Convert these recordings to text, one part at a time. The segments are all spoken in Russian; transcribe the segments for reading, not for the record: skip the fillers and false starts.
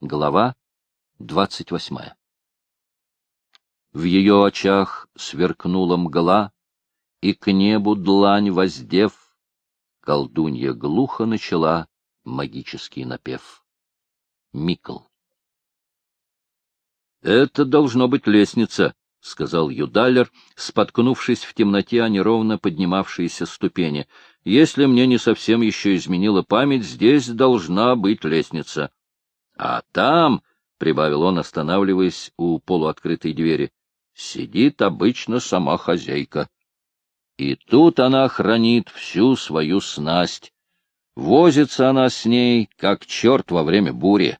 Глава 28. В ее очах сверкнула мгла, и к небу длань воздев, колдунья глухо начала магический напев. Микл. «Это должно быть лестница», — сказал Юдалер, споткнувшись в темноте о неровно поднимавшиеся ступени. «Если мне не совсем еще изменила память, здесь должна быть лестница. А там, — прибавил он, останавливаясь у полуоткрытой двери, — сидит обычно сама хозяйка. И тут она хранит всю свою снасть. Возится она с ней, как черт во время бури».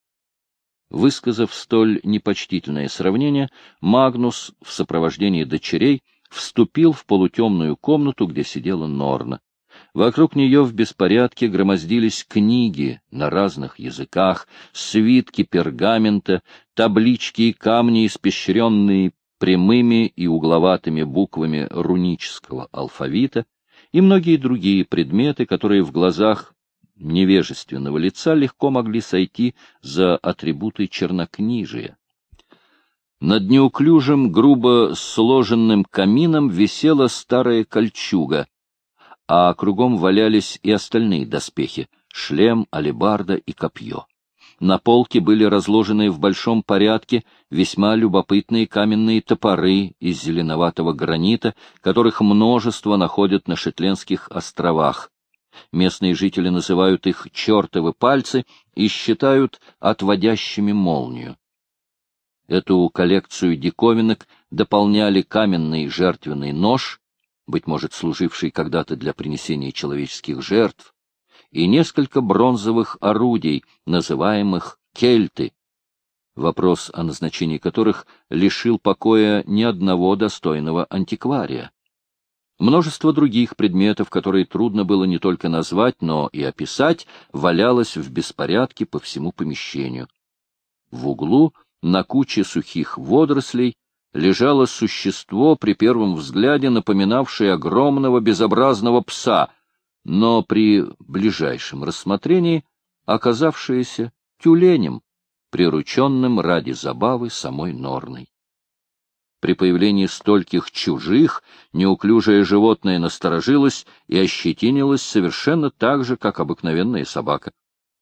Высказав столь непочтительное сравнение, Магнус в сопровождении дочерей вступил в полутемную комнату, где сидела Норна. Вокруг нее в беспорядке громоздились книги на разных языках, свитки пергамента, таблички и камни, испещренные прямыми и угловатыми буквами рунического алфавита, и многие другие предметы, которые в глазах невежественного лица легко могли сойти за атрибуты чернокнижия. Над неуклюжим, грубо сложенным камином висела старая кольчуга, а кругом валялись и остальные доспехи — шлем, алебарда и копье. На полке были разложены в большом порядке весьма любопытные каменные топоры из зеленоватого гранита, которых множество находят на Шетлендских островах. Местные жители называют их «чертовы пальцы» и считают отводящими молнию. Эту коллекцию диковинок дополняли каменный жертвенный нож, быть может, служивший когда-то для принесения человеческих жертв, и несколько бронзовых орудий, называемых кельты, вопрос о назначении которых лишил покоя ни одного достойного антиквария. Множество других предметов, которые трудно было не только назвать, но и описать, валялось в беспорядке по всему помещению. В углу, на куче сухих водорослей, лежало существо, при первом взгляде напоминавшее огромного безобразного пса, но при ближайшем рассмотрении оказавшееся тюленем, прирученным ради забавы самой Норной. При появлении стольких чужих неуклюжее животное насторожилось и ощетинилось совершенно так же, как обыкновенная собака.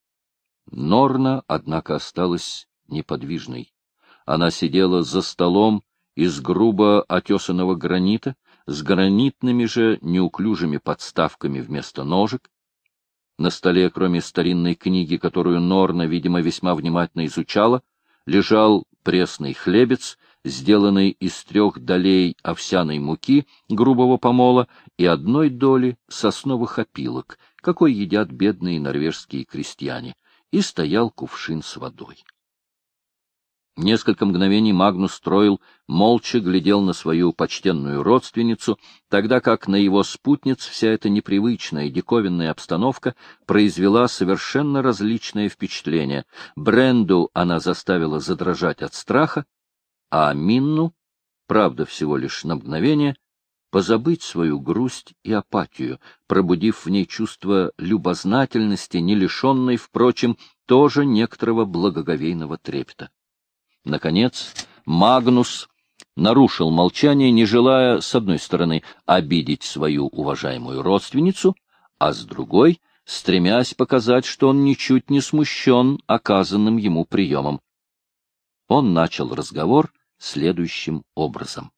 Норна, однако, осталась неподвижной. Она сидела за столом из грубо отесанного гранита, с гранитными же неуклюжими подставками вместо ножек. На столе, кроме старинной книги, которую Норна, видимо, весьма внимательно изучала, лежал пресный хлебец, сделанный из 3 долей овсяной муки грубого помола и 1 доли сосновых опилок, какой едят бедные норвежские крестьяне, и стоял кувшин с водой. Несколько мгновений Магнус Троил молча глядел на свою почтенную родственницу, тогда как на его спутниц вся эта непривычная диковинная обстановка произвела совершенно различное впечатление. Бренду она заставила задрожать от страха, а Минну, правда всего лишь на мгновение, позабыть свою грусть и апатию, пробудив в ней чувство любознательности, не лишенной, впрочем, тоже некоторого благоговейного трепета. Наконец, Магнус нарушил молчание, не желая, с одной стороны, обидеть свою уважаемую родственницу, а с другой, стремясь показать, что он ничуть не смущен оказанным ему приемом. Он начал разговор следующим образом.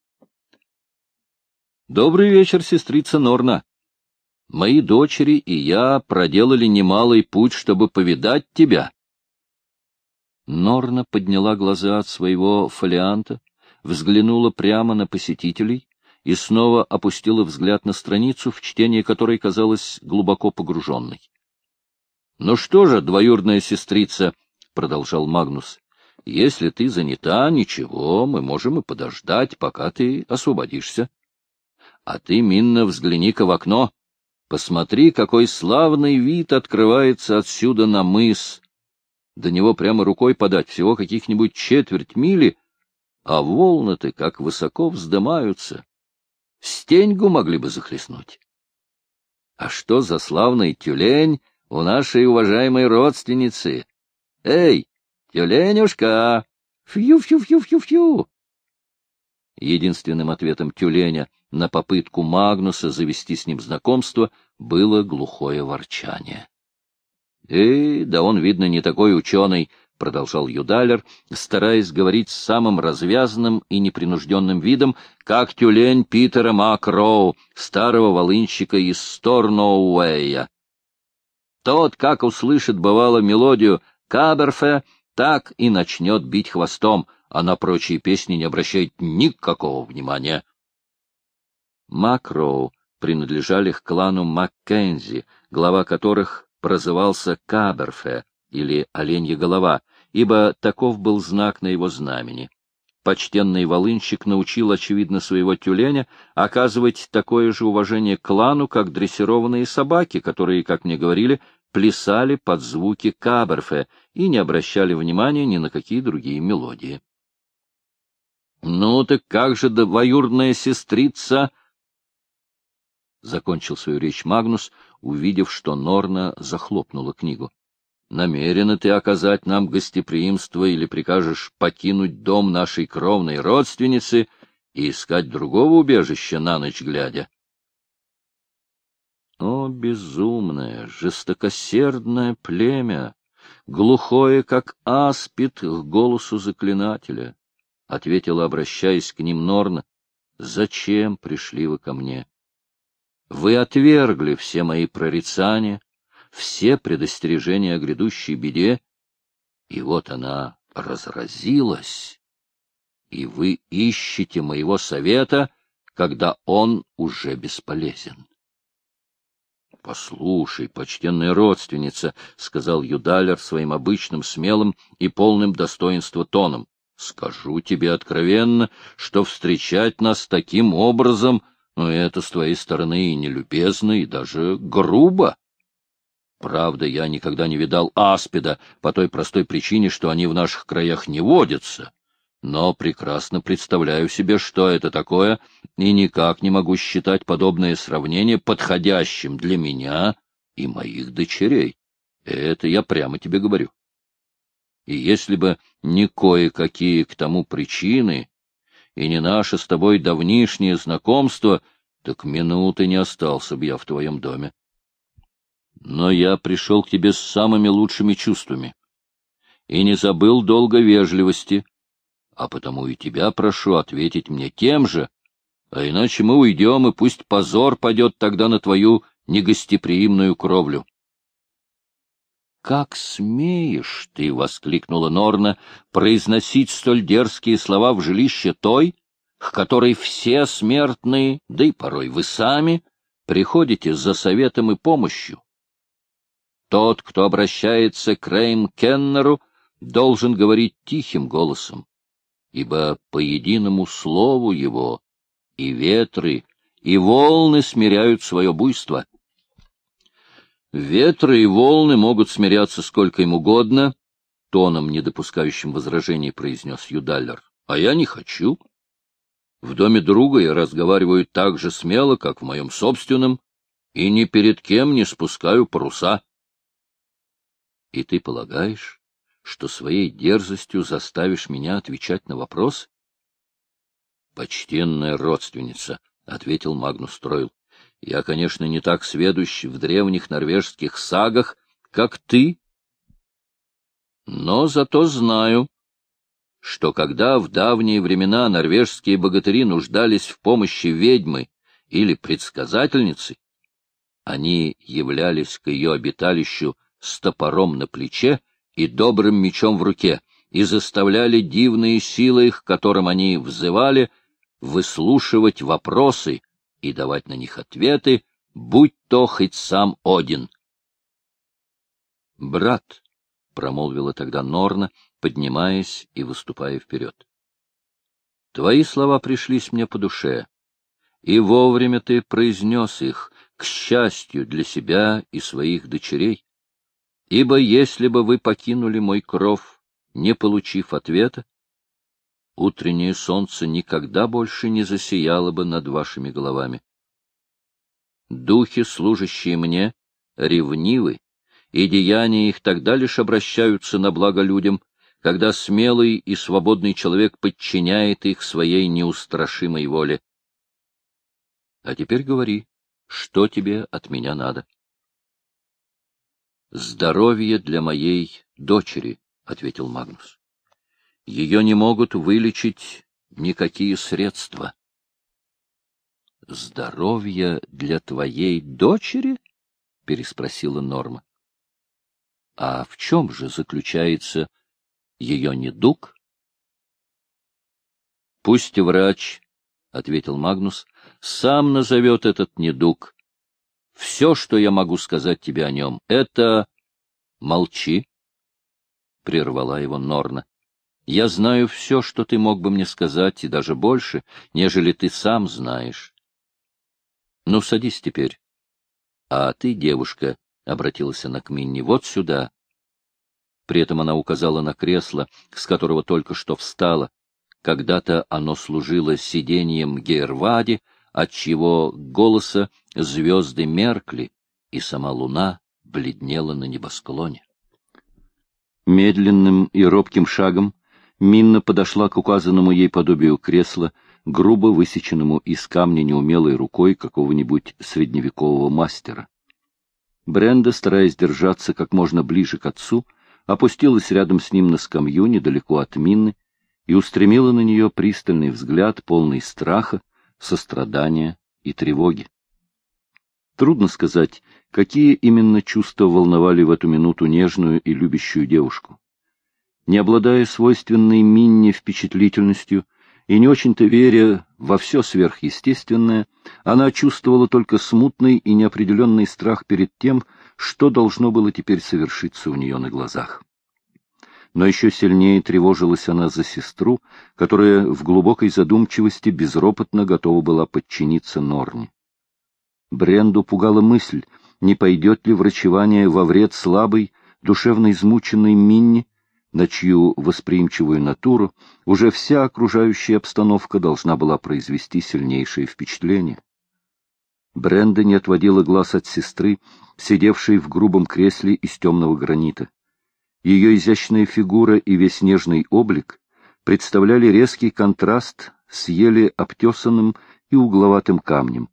«Добрый вечер, сестрица Норна. Мои дочери и я проделали немалый путь, чтобы повидать тебя». Норна подняла глаза от своего фолианта, взглянула прямо на посетителей и снова опустила взгляд на страницу, в чтение которой казалась глубоко погруженной. — Ну что же, двоюродная сестрица, — продолжал Магнус, — если ты занята, ничего, мы можем и подождать, пока ты освободишься. А ты, Минна, взгляни-ка в окно. Посмотри, какой славный вид открывается отсюда на мыс. До него прямо рукой подать, всего каких-нибудь 1/4 мили, а волны-то как высоко вздымаются. Стеньгу могли бы захлестнуть. А что за славный тюлень у нашей уважаемой родственницы? Эй, Тюленюшка! Фью-фью-фью-фью-фью! Единственным ответом тюленя на попытку Магнуса завести с ним знакомство было глухое ворчание. Да он, видно, не такой ученый, — продолжал Юдалер, стараясь говорить с самым развязанным и непринужденным видом, как тюлень Питера Макроу, старого волынщика из Сторноуэя. Тот, как услышит, бывало, мелодию Каберфе, так и начнет бить хвостом, а на прочие песни не обращает никакого внимания. Макроу принадлежали к клану Маккензи, глава которых прозывался Каберфе, или оленья голова, ибо таков был знак на его знамени. Почтенный волынщик научил, очевидно, своего тюленя оказывать такое же уважение к клану, как дрессированные собаки, которые, как мне говорили, плясали под звуки Каберфе и не обращали внимания ни на какие другие мелодии. — Ну так как же, двоюродная сестрица? — закончил свою речь Магнус, увидев, что Норна захлопнула книгу. — Намерена ты оказать нам гостеприимство или прикажешь покинуть дом нашей кровной родственницы и искать другого убежища на ночь глядя? О, безумное, жестокосердное племя, глухое, как аспид, к голосу заклинателя! — ответила, обращаясь к ним Норна. — Зачем пришли вы ко мне? Вы отвергли все мои прорицания, все предостережения о грядущей беде, и вот она разразилась, и вы ищете моего совета, когда он уже бесполезен. — Послушай, почтенная родственница, — сказал Юдалер своим обычным смелым и полным достоинства тоном, — скажу тебе откровенно, что встречать нас таким образом, это с твоей стороны и нелюбезно, и даже грубо. Правда, я никогда не видал аспида по той простой причине, что они в наших краях не водятся, но прекрасно представляю себе, что это такое, и никак не могу считать подобное сравнение подходящим для меня и моих дочерей. Это я прямо тебе говорю. И если бы не кое-какие к тому причины, и не наше с тобой давнишнее знакомство, так минуты не остался бы я в твоем доме. Но я пришел к тебе с самыми лучшими чувствами и не забыл долго вежливости, а потому и тебя прошу ответить мне тем же, а иначе мы уйдем, и пусть позор падет тогда на твою негостеприимную кровлю. — Как смеешь ты, — воскликнула Норна, — произносить столь дерзкие слова в жилище той, к которой все смертные, да и порой вы сами, приходите за советом и помощью. Тот, кто обращается к Рейм-Кеннеру, должен говорить тихим голосом, ибо по единому слову его и ветры, и волны смиряют свое буйство. Ветры и волны могут смиряться сколько им угодно, — тоном, не допускающим возражений, произнес Юдалер. — А я не хочу. В доме друга я разговариваю так же смело, как в моем собственном, и ни перед кем не спускаю паруса. — И ты полагаешь, что своей дерзостью заставишь меня отвечать на вопрос? — Почтенная родственница, — ответил Магнус Тройл, — я, конечно, не так сведущ в древних норвежских сагах, как ты, но зато знаю, что когда в давние времена норвежские богатыри нуждались в помощи ведьмы или предсказательницы, они являлись к ее обиталищу с топором на плече и добрым мечом в руке, и заставляли дивные силы, к которым они взывали, выслушивать вопросы и давать на них ответы, будь то хоть сам Один. — Брат, — промолвила тогда Норна, поднимаясь и выступая вперед, — твои слова пришлись мне по душе, и вовремя ты произнес их, к счастью для себя и своих дочерей. Ибо если бы вы покинули мой кров, не получив ответа, утреннее солнце никогда больше не засияло бы над вашими головами. Духи, служащие мне, ревнивы, и деяния их тогда лишь обращаются на благо людям, когда смелый и свободный человек подчиняет их своей неустрашимой воле. А теперь говори, что тебе от меня надо? — Здоровье для моей дочери, — ответил Магнус. — Ее не могут вылечить никакие средства. — Здоровье для твоей дочери? — переспросила Норма. — А в чем же заключается ее недуг? — Пусть врач, — ответил Магнус, — сам назовет этот недуг. Все, что я могу сказать тебе о нем, это... — Молчи, — прервала его Норна. — Я знаю все, что ты мог бы мне сказать, и даже больше, нежели ты сам знаешь. — Ну, садись теперь. — А ты, девушка, — обратилась она к Минни, — вот сюда. При этом она указала на кресло, с которого только что встала. Когда-то оно служило сиденьем Гейрвади, отчего голоса звезды меркли, и сама луна бледнела на небосклоне. Медленным и робким шагом Минна подошла к указанному ей подобию кресла, грубо высеченному из камня неумелой рукой какого-нибудь средневекового мастера. Бренда, стараясь держаться как можно ближе к отцу, опустилась рядом с ним на скамью недалеко от Минны и устремила на нее пристальный взгляд, полный страха, сострадания и тревоги. Трудно сказать, какие именно чувства волновали в эту минуту нежную и любящую девушку. Не обладая свойственной Минне впечатлительностью и не очень-то веря во все сверхъестественное, она чувствовала только смутный и неопределенный страх перед тем, что должно было теперь совершиться у нее на глазах. Но еще сильнее тревожилась она за сестру, которая в глубокой задумчивости безропотно готова была подчиниться Норне. Бренду пугала мысль, не пойдет ли врачевание во вред слабой, душевно измученной Минне, на чью восприимчивую натуру уже вся окружающая обстановка должна была произвести сильнейшее впечатление. Бренда не отводила глаз от сестры, сидевшей в грубом кресле из темного гранита. Ее изящная фигура и весь нежный облик представляли резкий контраст с еле обтесанным и угловатым камнем.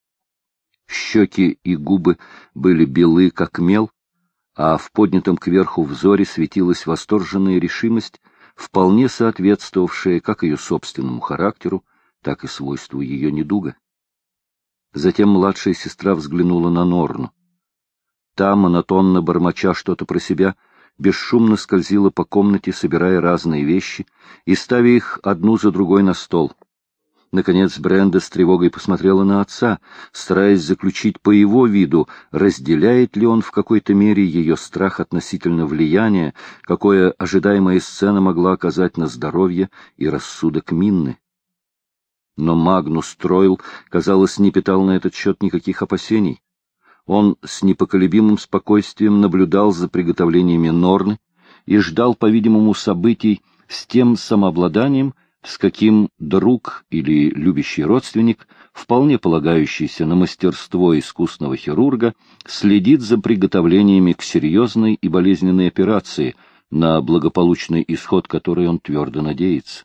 Щеки и губы были белы, как мел, а в поднятом кверху взоре светилась восторженная решимость, вполне соответствовавшая как ее собственному характеру, так и свойству ее недуга. Затем младшая сестра взглянула на Норну. Та, монотонно бормоча что-то про себя, бесшумно скользила по комнате, собирая разные вещи и ставя их одну за другой на стол. Наконец Бренда с тревогой посмотрела на отца, стараясь заключить по его виду, разделяет ли он в какой-то мере ее страх относительно влияния, какое ожидаемая сцена могла оказать на здоровье и рассудок Минны. Но Магнус Тройл, казалось, не питал на этот счет никаких опасений. Он с непоколебимым спокойствием наблюдал за приготовлениями Норны и ждал, по-видимому, событий с тем самообладанием, с каким друг или любящий родственник, вполне полагающийся на мастерство искусного хирурга, следит за приготовлениями к серьезной и болезненной операции, на благополучный исход которой он твердо надеется.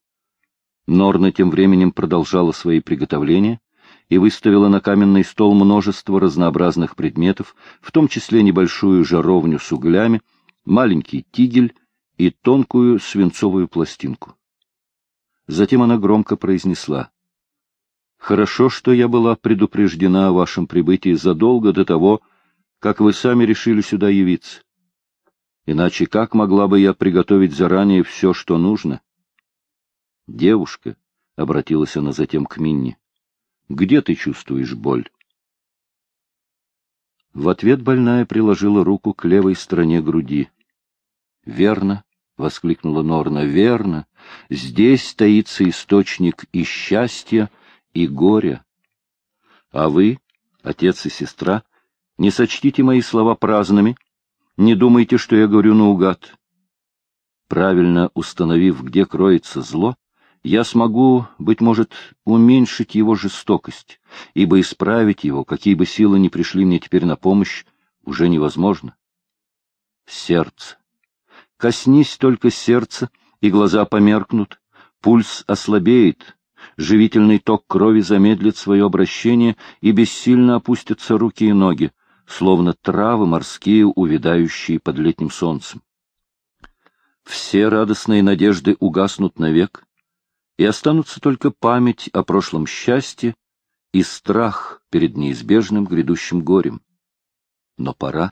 Норна тем временем продолжала свои приготовления и выставила на каменный стол множество разнообразных предметов, в том числе небольшую жаровню с углями, маленький тигель и тонкую свинцовую пластинку. Затем она громко произнесла: «Хорошо, что я была предупреждена о вашем прибытии задолго до того, как вы сами решили сюда явиться. Иначе как могла бы я приготовить заранее все, что нужно?» «Девушка», — обратилась она затем к Минни, — «где ты чувствуешь боль?» В ответ больная приложила руку к левой стороне груди. «Верно», — воскликнула Норна, — «верно. Здесь таится источник и счастья, и горя. А вы, отец и сестра, не сочтите мои слова праздными, не думайте, что я говорю наугад. Правильно установив, где кроется зло, я смогу, быть может, уменьшить его жестокость, ибо исправить его, какие бы силы ни пришли мне теперь на помощь, уже невозможно. Сердце. Коснись только сердца, и глаза померкнут, пульс ослабеет, живительный ток крови замедлит свое обращение, и бессильно опустятся руки и ноги, словно травы морские, увядающие под летним солнцем. Все радостные надежды угаснут навек, и останутся только память о прошлом счастье и страх перед неизбежным грядущим горем. Но пора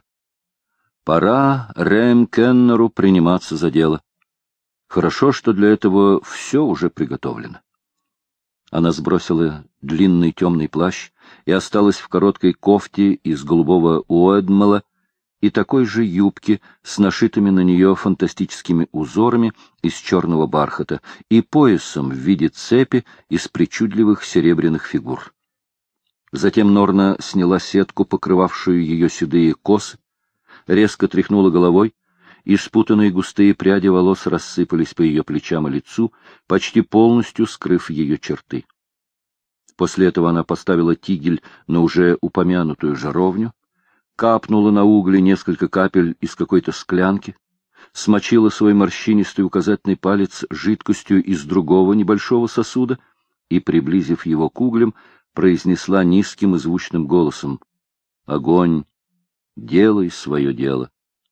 Рэем Кеннеру приниматься за дело. Хорошо, что для этого все уже приготовлено. Она сбросила длинный темный плащ и осталась в короткой кофте из голубого уэдмала и такой же юбке с нашитыми на нее фантастическими узорами из черного бархата и поясом в виде цепи из причудливых серебряных фигур. Затем Норна сняла сетку, покрывавшую ее седые косы, резко тряхнула головой, и спутанные густые пряди волос рассыпались по ее плечам и лицу, почти полностью скрыв ее черты. После этого она поставила тигель на уже упомянутую жаровню, капнула на угли несколько капель из какой-то склянки, смочила свой морщинистый указательный палец жидкостью из другого небольшого сосуда и, приблизив его к углям, произнесла низким и звучным голосом: «Огонь, делай свое дело».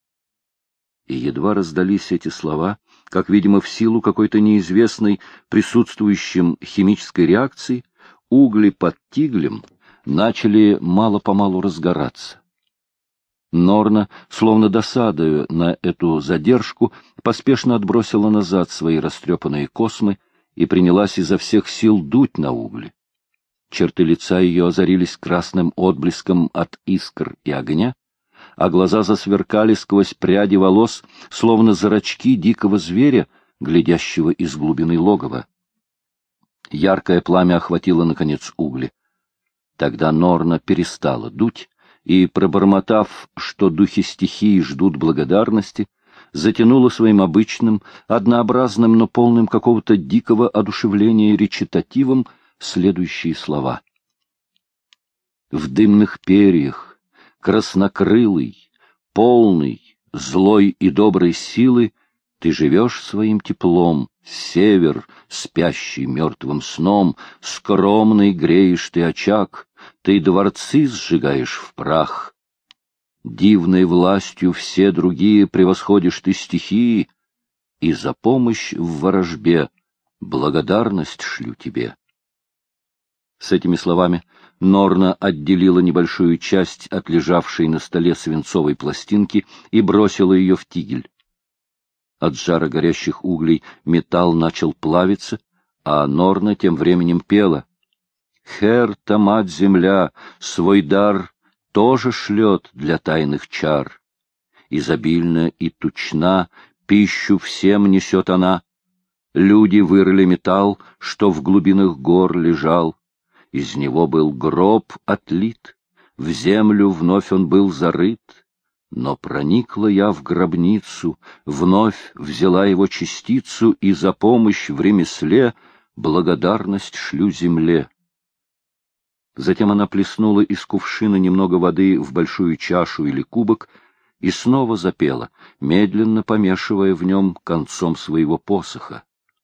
И едва раздались эти слова, как, видимо, в силу какой-то неизвестной присутствующим химической реакции, угли под тиглем начали мало-помалу разгораться. Норна, словно досадуя на эту задержку, поспешно отбросила назад свои растрепанные космы и принялась изо всех сил дуть на угли. Черты лица ее озарились красным отблеском от искр и огня, а глаза засверкали сквозь пряди волос, словно зрачки дикого зверя, глядящего из глубины логова. Яркое пламя охватило, наконец, угли. Тогда Норна перестала дуть и, пробормотав, что духи стихии ждут благодарности, затянула своим обычным, однообразным, но полным какого-то дикого одушевления речитативом следующие слова. «В дымных перьях, краснокрылый, полный, злой и доброй силы, ты живешь своим теплом, север, спящий мертвым сном, скромный греешь ты очаг, ты дворцы сжигаешь в прах. Дивной властью все другие превосходишь ты стихии, и за помощь в ворожбе благодарность шлю тебе». С этими словами Норна отделила небольшую часть от лежавшей на столе свинцовой пластинки и бросила ее в тигель. От жара горящих углей металл начал плавиться, а Норна тем временем пела: «Херта, мать-земля, свой дар тоже шлет для тайных чар. Изобильно и тучна пищу всем несет она. Люди вырыли металл, что в глубинах гор лежал. Из него был гроб отлит, в землю вновь он был зарыт. Но проникла я в гробницу, вновь взяла его частицу, и за помощь в ремесле благодарность шлю земле». Затем она плеснула из кувшина немного воды в большую чашу или кубок и снова запела, медленно помешивая в нем концом своего посоха: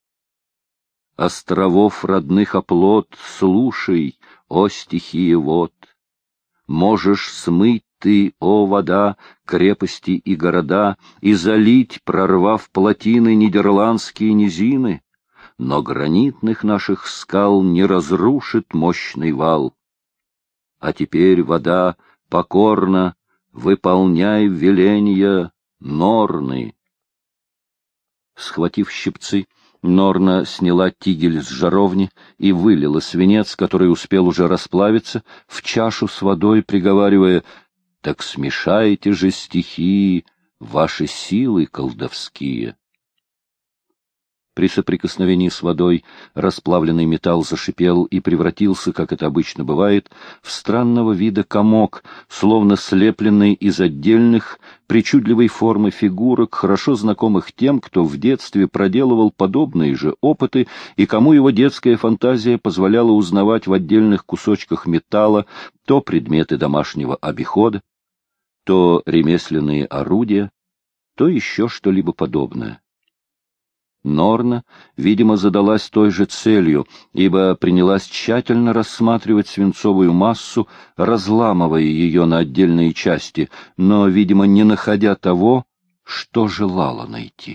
«Островов родных оплот, слушай, о стихия вод! Можешь смыть ты, о вода, крепости и города, и залить, прорвав плотины, нидерландские низины, но гранитных наших скал не разрушит мощный вал. А теперь, вода, покорно выполняй веленья Норны». Схватив щипцы, Норна сняла тигель с жаровни и вылила свинец, который успел уже расплавиться, в чашу с водой, приговаривая: «Так смешайте же стихии, ваши силы колдовские». При соприкосновении с водой расплавленный металл зашипел и превратился, как это обычно бывает, в странного вида комок, словно слепленный из отдельных, причудливой формы фигурок, хорошо знакомых тем, кто в детстве проделывал подобные же опыты и кому его детская фантазия позволяла узнавать в отдельных кусочках металла то предметы домашнего обихода, то ремесленные орудия, то еще что-либо подобное. Норна, видимо, задалась той же целью, ибо принялась тщательно рассматривать свинцовую массу, разламывая ее на отдельные части, но, видимо, не находя того, что желала найти.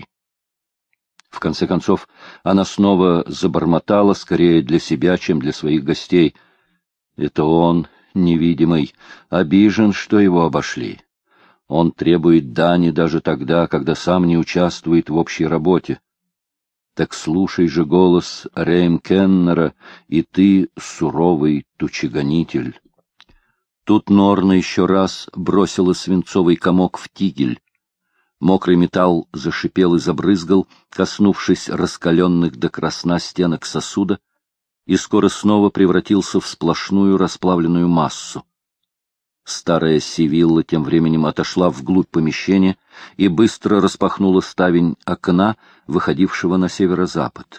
В конце концов, она снова забормотала, скорее для себя, чем для своих гостей. Это он, невидимый, обижен, что его обошли. Он требует дани даже тогда, когда сам не участвует в общей работе. Так слушай же голос Реймкеннера, и ты суровый тучегонитель. Тут Норна еще раз бросила свинцовый комок в тигель. Мокрый металл зашипел и забрызгал, коснувшись раскаленных до красна стенок сосуда, и скоро снова превратился в сплошную расплавленную массу. Старая Сивилла тем временем отошла вглубь помещения и быстро распахнула ставень окна, выходившего на северо-запад.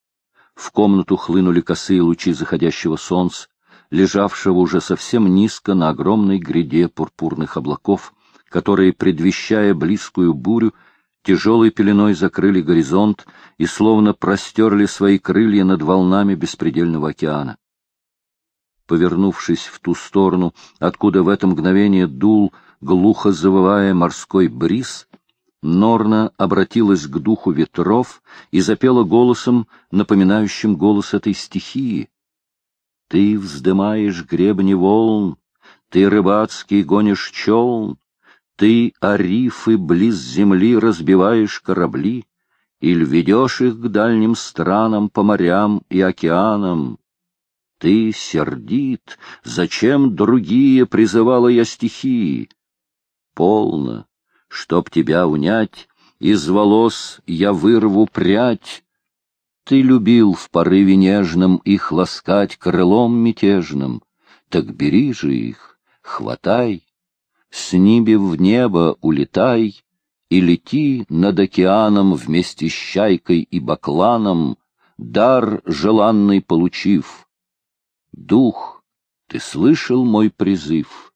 В комнату хлынули косые лучи заходящего солнца, лежавшего уже совсем низко на огромной гряде пурпурных облаков, которые, предвещая близкую бурю, тяжелой пеленой закрыли горизонт и словно простерли свои крылья над волнами беспредельного океана. Повернувшись в ту сторону, откуда в это мгновение дул, глухо завывая, морской бриз, Норна обратилась к духу ветров и запела голосом, напоминающим голос этой стихии. «Ты вздымаешь гребни волн, ты рыбацкий гонишь челн, ты о рифы близ земли разбиваешь корабли, или ведешь их к дальним странам по морям и океанам. Ты сердит, зачем другие призывала я стихии? Полно, чтоб тебя унять, из волос я вырву прядь. Ты любил в порыве нежном их ласкать крылом мятежным, так бери же их, хватай, с неба в небо улетай и лети над океаном вместе с чайкой и бакланом, дар желанный получив. Дух, ты слышал мой призыв?»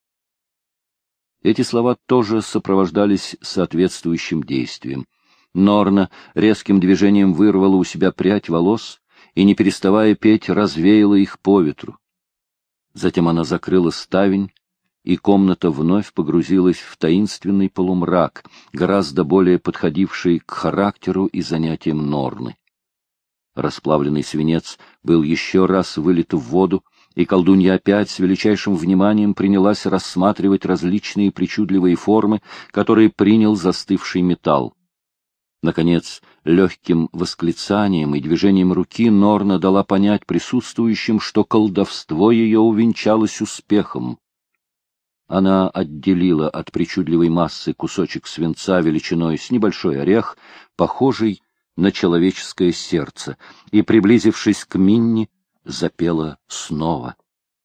Эти слова тоже сопровождались соответствующим действием. Норна резким движением вырвала у себя прядь волос и, не переставая петь, развеяла их по ветру. Затем она закрыла ставень, и комната вновь погрузилась в таинственный полумрак, гораздо более подходивший к характеру и занятиям Норны. Расплавленный свинец был еще раз вылит в воду, и колдунья опять с величайшим вниманием принялась рассматривать различные причудливые формы, которые принял застывший металл. Наконец, легким восклицанием и движением руки Норна дала понять присутствующим, что колдовство ее увенчалось успехом. Она отделила от причудливой массы кусочек свинца величиной с небольшой орех, похожий на человеческое сердце, и, приблизившись к Минни, запела снова.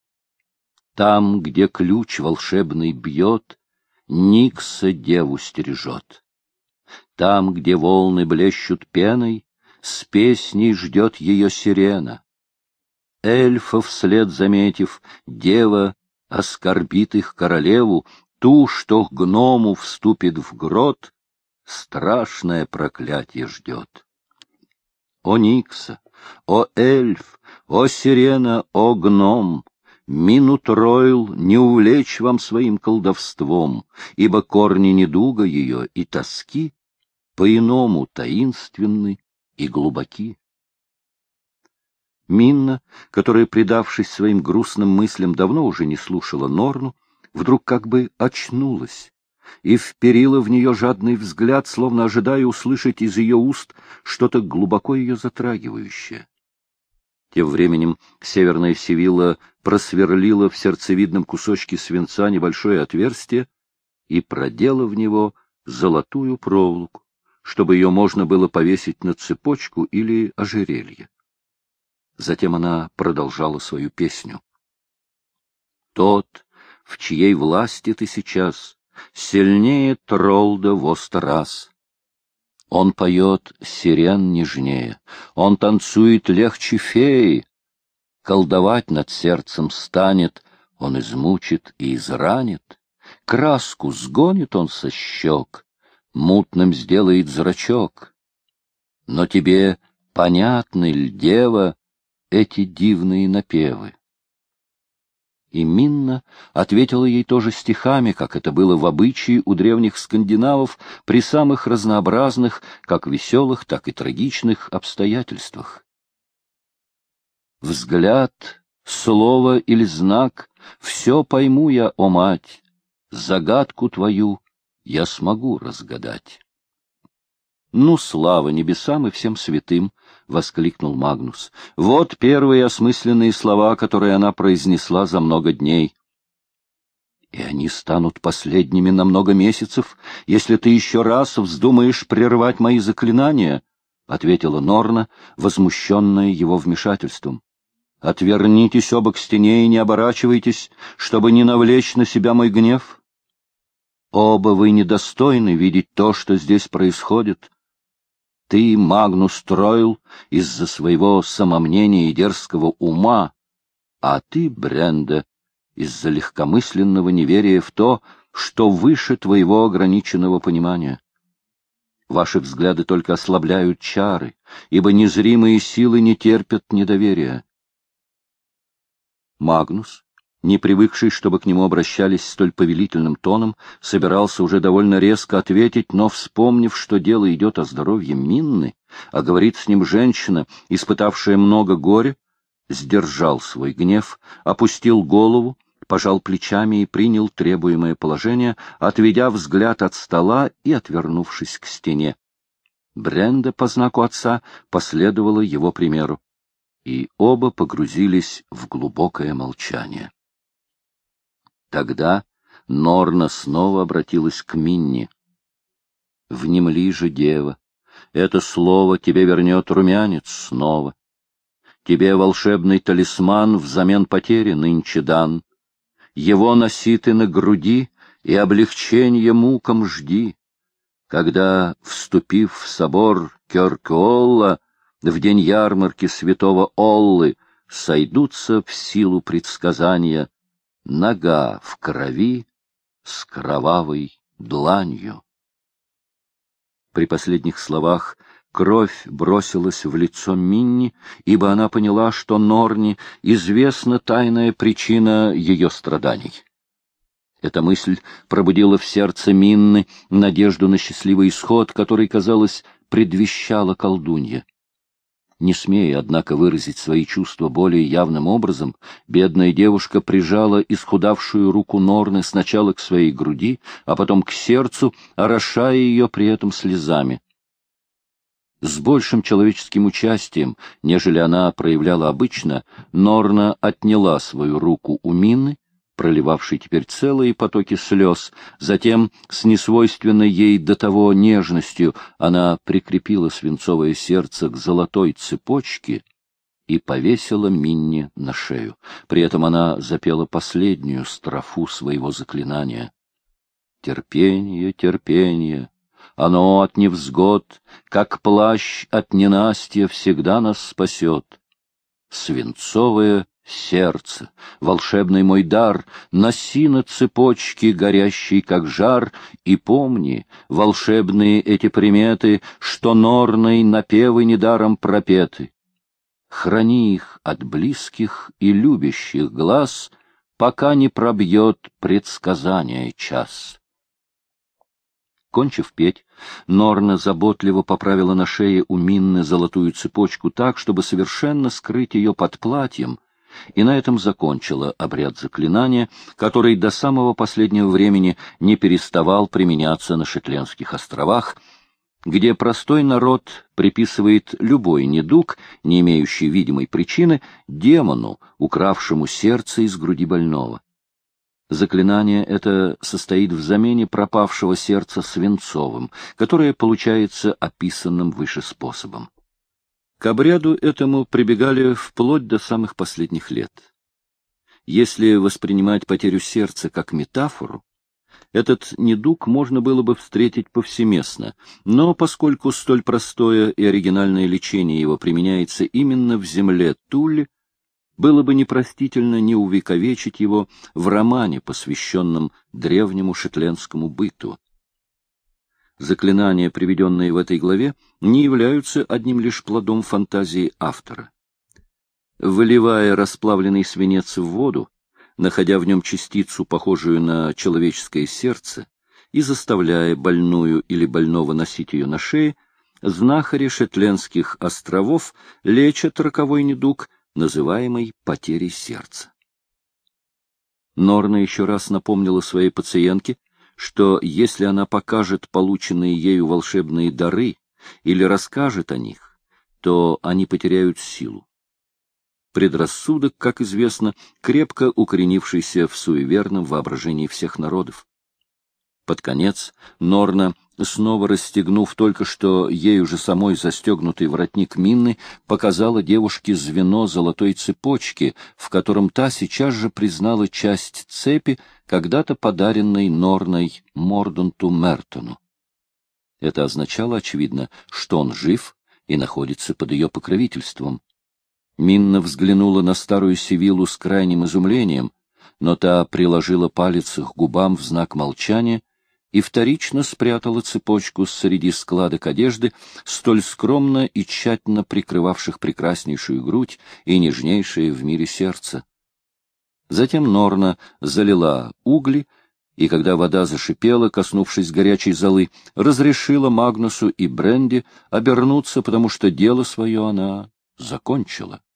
Там, где ключ волшебный бьет, Никса деву стережет. Там, где волны блещут пеной, с песней ждет ее сирена. Эльфа вслед заметив, дева оскорбит их королеву, ту, что к гному вступит в грот, страшное проклятие ждет. О Никса, о эльф, о сирена, о гном, Минут Ройл не увлечь вам своим колдовством, ибо корни недуга ее и тоски по-иному таинственны и глубоки. Минна, которая, предавшись своим грустным мыслям, давно уже не слушала Норну, вдруг как бы очнулась и вперила в нее жадный взгляд, словно ожидая услышать из ее уст что-то глубоко ее затрагивающее. Тем временем северная Сивилла просверлила в сердцевидном кусочке свинца небольшое отверстие и продела в него золотую проволоку, чтобы ее можно было повесить на цепочку или ожерелье. Затем она продолжала свою песню. «Тот, в чьей власти ты сейчас, сильнее Тролда во 100 раз. Он поет сирен нежнее, он танцует легче феи. Колдовать над сердцем станет, он измучит и изранит. Краску сгонит он со щек, мутным сделает зрачок. Но тебе понятны ль, дева, эти дивные напевы? И Минна ответила ей тоже стихами, как это было в обычае у древних скандинавов при самых разнообразных, как веселых, так и трагичных обстоятельствах. Взгляд, слово или знак — все пойму я, о мать, загадку твою я смогу разгадать. — Ну, слава небесам и всем святым! — воскликнул Магнус. — Вот первые осмысленные слова, которые она произнесла за много дней. — И они станут последними на много месяцев, если ты еще раз вздумаешь прервать мои заклинания, — ответила Норна, возмущенная его вмешательством. — Отвернитесь оба к стене и не оборачивайтесь, чтобы не навлечь на себя мой гнев. Оба вы недостойны видеть то, что здесь происходит. Ты, Магнус Тройл, из-за своего самомнения и дерзкого ума, а ты, Бренда, из-за легкомысленного неверия в то, что выше твоего ограниченного понимания. Ваши взгляды только ослабляют чары, ибо незримые силы не терпят недоверия. Магнус, не привыкший, чтобы к нему обращались столь повелительным тоном, собирался уже довольно резко ответить, но, вспомнив, что дело идет о здоровье Минны, а говорит с ним женщина, испытавшая много горя, сдержал свой гнев, опустил голову, пожал плечами и принял требуемое положение, отведя взгляд от стола и отвернувшись к стене. Бренда по знаку отца последовала его примеру, и оба погрузились в глубокое молчание. Тогда Норна снова обратилась к Минне. — Внемли же, дева, это слово тебе вернет румянец снова. Тебе волшебный талисман взамен потери нынче дан. Его носи ты на груди и облегченье мукам жди. Когда, вступив в собор Кёркеолла, в день ярмарки святого Оллы, сойдутся в силу предсказания нога в крови с кровавой дланью. При последних словах кровь бросилась в лицо Минни, ибо она поняла, что Норне известна тайная причина ее страданий. Эта мысль пробудила в сердце Минны надежду на счастливый исход, который, казалось, предвещала колдунья. Не смея, однако, выразить свои чувства более явным образом, бедная девушка прижала исхудавшую руку Норны сначала к своей груди, а потом к сердцу, орошая ее при этом слезами. С большим человеческим участием, нежели она проявляла обычно, Норна отняла свою руку у Минны, проливавшей теперь целые потоки слез, затем, с несвойственной ей до того нежностью, она прикрепила свинцовое сердце к золотой цепочке и повесила Минне на шею. При этом она запела последнюю строфу своего заклинания. «Терпение, терпение, оно от невзгод, как плащ от ненастья, всегда нас спасет. Свинцовое сердце, волшебный мой дар, носи на цепочке, горящий как жар, и помни, волшебные эти приметы, что Норной напевы недаром пропеты. Храни их от близких и любящих глаз, пока не пробьет предсказание час». Кончив петь, Норна заботливо поправила на шее у Минны золотую цепочку так, чтобы совершенно скрыть ее под платьем, и на этом закончила обряд заклинания, который до самого последнего времени не переставал применяться на Шетландских островах, где простой народ приписывает любой недуг, не имеющий видимой причины, демону, укравшему сердце из груди больного. Заклинание это состоит в замене пропавшего сердца свинцовым, которое получается описанным выше способом. К обряду этому прибегали вплоть до самых последних лет. Если воспринимать потерю сердца как метафору, этот недуг можно было бы встретить повсеместно, но поскольку столь простое и оригинальное лечение его применяется именно в земле Тулли, было бы непростительно не увековечить его в романе, посвященном древнему шетландскому быту. Заклинания, приведенные в этой главе, не являются одним лишь плодом фантазии автора. Выливая расплавленный свинец в воду, находя в нем частицу, похожую на человеческое сердце, и заставляя больную или больного носить ее на шее, знахари Шетлендских островов лечат роковой недуг, называемый потерей сердца. Норна еще раз напомнила своей пациентке, что если она покажет полученные ею волшебные дары или расскажет о них, то они потеряют силу. Предрассудок, как известно, крепко укоренившийся в суеверном воображении всех народов. Под конец Норна, снова расстегнув только что ею же самой застегнутый воротник Минны, показала девушке звено золотой цепочки, в котором та сейчас же признала часть цепи, когда-то подаренной Норной Мордунту Мертону. Это означало, очевидно, что он жив и находится под ее покровительством. Минна взглянула на старую Сивиллу с крайним изумлением, но та приложила палец к губам в знак молчания и вторично спрятала цепочку среди складок одежды, столь скромно и тщательно прикрывавших прекраснейшую грудь и нежнейшее в мире сердце. Затем Норна залила угли, и когда вода зашипела, коснувшись горячей золы, разрешила Магнусу и Бренди обернуться, потому что дело свое она закончила.